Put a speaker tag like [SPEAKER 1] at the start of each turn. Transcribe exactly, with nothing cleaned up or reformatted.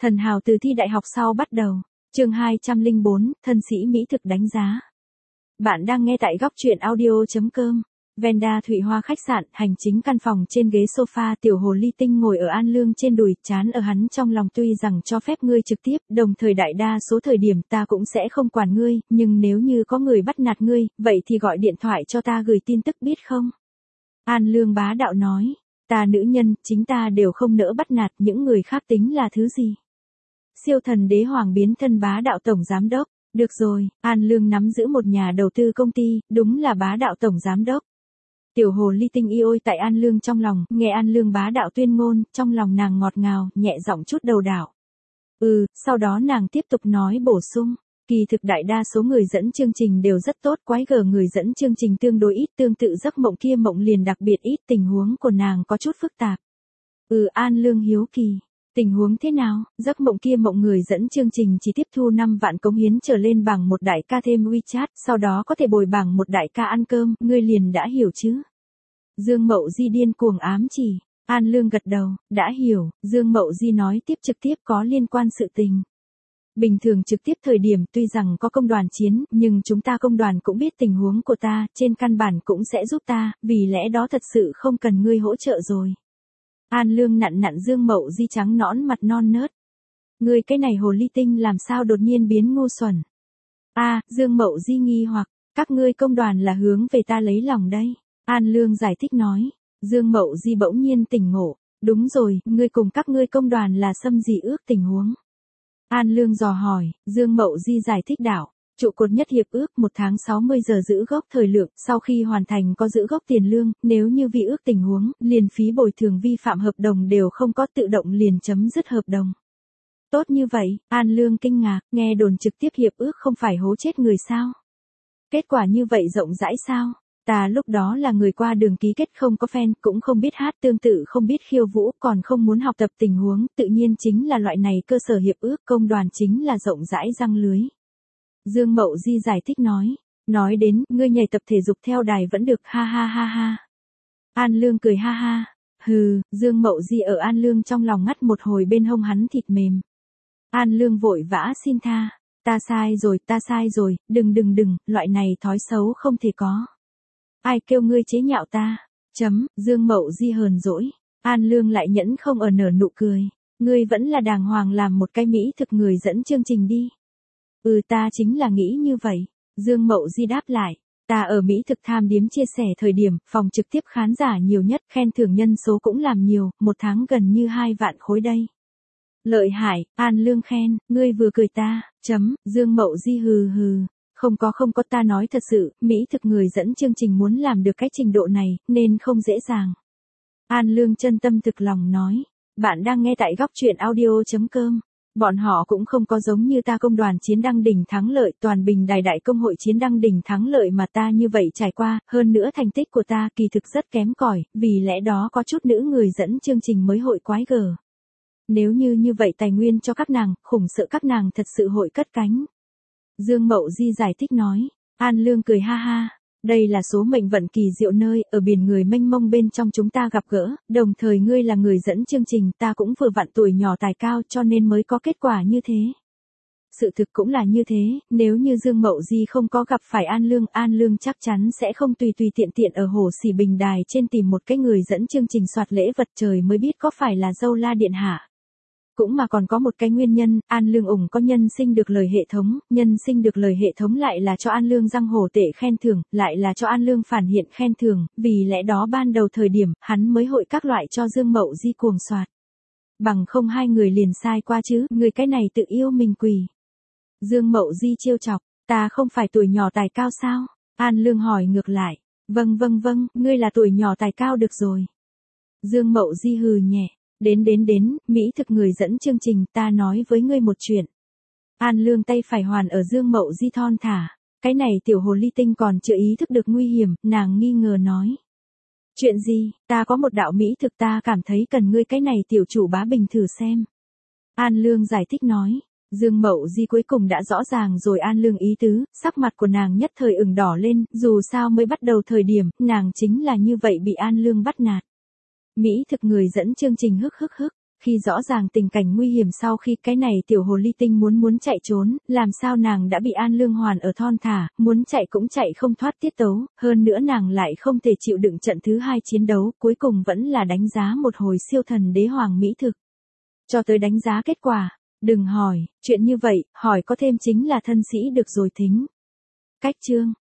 [SPEAKER 1] Thần hào từ thi đại học sau bắt đầu. Chương hai trăm lẻ bốn, thân sĩ mỹ thực đánh giá. Bạn đang nghe tại góc truyện audio chấm com. Venda Thụy Hoa khách sạn, hành chính căn phòng trên ghế sofa, tiểu hồ ly tinh ngồi ở An Lương trên đùi, chán ở hắn trong lòng tuy rằng cho phép ngươi trực tiếp, đồng thời đại đa số thời điểm ta cũng sẽ không quản ngươi, nhưng nếu như có người bắt nạt ngươi, vậy thì gọi điện thoại cho ta gửi tin tức biết không? An Lương bá đạo nói, ta nữ nhân, chính ta đều không nỡ bắt nạt, những người khác tính là thứ gì? Siêu thần đế hoàng biến thân bá đạo tổng giám đốc, được rồi, An Lương nắm giữ một nhà đầu tư công ty, đúng là bá đạo tổng giám đốc. Tiểu hồ ly tinh y ôi tại An Lương trong lòng, nghe An Lương bá đạo tuyên ngôn, trong lòng nàng ngọt ngào, nhẹ giọng chút đầu đảo. Ừ, sau đó nàng tiếp tục nói bổ sung, kỳ thực đại đa số người dẫn chương trình đều rất tốt, quái gở người dẫn chương trình tương đối ít, tương tự giấc mộng kia mộng liền đặc biệt ít, tình huống của nàng có chút phức tạp. Ừ, An Lương hiếu kỳ. Tình huống thế nào? Giấc mộng kia mộng người dẫn chương trình chỉ tiếp thu năm vạn cống hiến trở lên bằng một đại ca thêm WeChat, sau đó có thể bồi bằng một đại ca ăn cơm, ngươi liền đã hiểu chứ? Dương Mậu Di điên cuồng ám chỉ. An Lương gật đầu, đã hiểu, Dương Mậu Di nói tiếp trực tiếp có liên quan sự tình. Bình thường trực tiếp thời điểm tuy rằng có công đoàn chiến, nhưng chúng ta công đoàn cũng biết tình huống của ta, trên căn bản cũng sẽ giúp ta, vì lẽ đó thật sự không cần ngươi hỗ trợ rồi. An Lương nặn nặn Dương Mậu Di trắng nõn mặt non nớt. Ngươi cái này hồ ly tinh làm sao đột nhiên biến ngu xuẩn? A, à, Dương Mậu Di nghi hoặc, các ngươi công đoàn là hướng về ta lấy lòng đây. An Lương giải thích nói. Dương Mậu Di bỗng nhiên tỉnh ngộ. Đúng rồi, ngươi cùng các ngươi công đoàn là xâm dị ước tình huống. An Lương dò hỏi, Dương Mậu Di giải thích đạo. Trụ cột nhất hiệp ước một tháng sáu mươi giờ giữ gốc thời lượng, sau khi hoàn thành có giữ gốc tiền lương, nếu như vi ước tình huống, liền phí bồi thường vi phạm hợp đồng đều không có, tự động liền chấm dứt hợp đồng. Tốt như vậy, An Lương kinh ngạc, nghe đồn trực tiếp hiệp ước không phải hố chết người sao? Kết quả như vậy rộng rãi sao? Ta lúc đó là người qua đường ký kết không có fan, cũng không biết hát tương tự không biết khiêu vũ, còn không muốn học tập tình huống, tự nhiên chính là loại này cơ sở hiệp ước công đoàn chính là rộng rãi răng lưới. Dương Mậu Di giải thích nói, nói đến, ngươi nhảy tập thể dục theo đài vẫn được, ha ha ha ha. An Lương cười ha ha, hừ, Dương Mậu Di ở An Lương trong lòng ngắt một hồi bên hông hắn thịt mềm. An Lương vội vã xin tha, ta sai rồi, ta sai rồi, đừng đừng đừng, loại này thói xấu không thể có. Ai kêu ngươi chế nhạo ta, chấm, Dương Mậu Di hờn dỗi, An Lương lại nhẫn không ở nở nụ cười, ngươi vẫn là đàng hoàng làm một cái mỹ thực người dẫn chương trình đi. Ừ ta chính là nghĩ như vậy, Dương Mậu Di đáp lại, ta ở Mỹ thực tham điếm chia sẻ thời điểm, phòng trực tiếp khán giả nhiều nhất, khen thưởng nhân số cũng làm nhiều, một tháng gần như hai vạn khối đây. Lợi hại, An Lương khen, ngươi vừa cười ta, chấm, Dương Mậu Di hừ hừ, không có không có ta nói thật sự, Mỹ thực người dẫn chương trình muốn làm được cái trình độ này, nên không dễ dàng. An Lương chân tâm thực lòng nói, bạn đang nghe tại góc truyện audio chấm com. Bọn họ cũng không có giống như ta công đoàn chiến đăng đỉnh thắng lợi, toàn bình đài đại công hội chiến đăng đỉnh thắng lợi mà ta như vậy trải qua, hơn nữa thành tích của ta kỳ thực rất kém cỏi, vì lẽ đó có chút nữ người dẫn chương trình mới hội quái gở. Nếu như như vậy tài nguyên cho các nàng, khủng sợ các nàng thật sự hội cất cánh. Dương Mậu Di giải thích nói, An Lương cười ha ha. Đây là số mệnh vận kỳ diệu nơi, ở biển người mênh mông bên trong chúng ta gặp gỡ, đồng thời ngươi là người dẫn chương trình, ta cũng vừa vặn tuổi nhỏ tài cao cho nên mới có kết quả như thế. Sự thực cũng là như thế, nếu như Dương Mậu Di không có gặp phải An Lương, An Lương chắc chắn sẽ không tùy tùy tiện tiện ở Hồ Sỉ Bình Đài trên tìm một cái người dẫn chương trình soạt lễ vật, trời mới biết có phải là dâu la điện hạ. Cũng mà còn có một cái nguyên nhân, An Lương ủng có nhân sinh được lời hệ thống, nhân sinh được lời hệ thống lại là cho An Lương răng hổ tệ khen thưởng, lại là cho An Lương phản hiện khen thưởng, vì lẽ đó ban đầu thời điểm, hắn mới hội các loại cho Dương Mậu Di cuồng soạt. Bằng không hai người liền sai qua chứ, người cái này tự yêu mình quỷ. Dương Mậu Di trêu chọc, ta không phải tuổi nhỏ tài cao sao? An Lương hỏi ngược lại, vâng vâng vâng, ngươi là tuổi nhỏ tài cao được rồi. Dương Mậu Di hừ nhẹ. Đến đến đến, Mỹ thực người dẫn chương trình, ta nói với ngươi một chuyện. An Lương tay phải hoàn ở Dương Mậu Di thon thả. Cái này tiểu hồ ly tinh còn chưa ý thức được nguy hiểm, nàng nghi ngờ nói. Chuyện gì, ta có một đạo Mỹ thực ta cảm thấy cần ngươi cái này tiểu chủ bá bình thử xem. An Lương giải thích nói. Dương Mậu Di cuối cùng đã rõ ràng rồi An Lương ý tứ, sắc mặt của nàng nhất thời ửng đỏ lên, dù sao mới bắt đầu thời điểm, nàng chính là như vậy bị An Lương bắt nạt. Mỹ thực người dẫn chương trình hức hức hức, Khi rõ ràng tình cảnh nguy hiểm sau khi cái này tiểu hồ ly tinh muốn muốn chạy trốn, làm sao nàng đã bị An Lương Hoàn ở thon thả, muốn chạy cũng chạy không thoát tiết tấu, hơn nữa nàng lại không thể chịu đựng trận thứ hai chiến đấu, cuối cùng vẫn là đánh giá một hồi siêu thần đế hoàng mỹ thực. Cho tới đánh giá kết quả, đừng hỏi, chuyện như vậy, hỏi có thêm chính là thân sĩ được rồi thính. Cách chương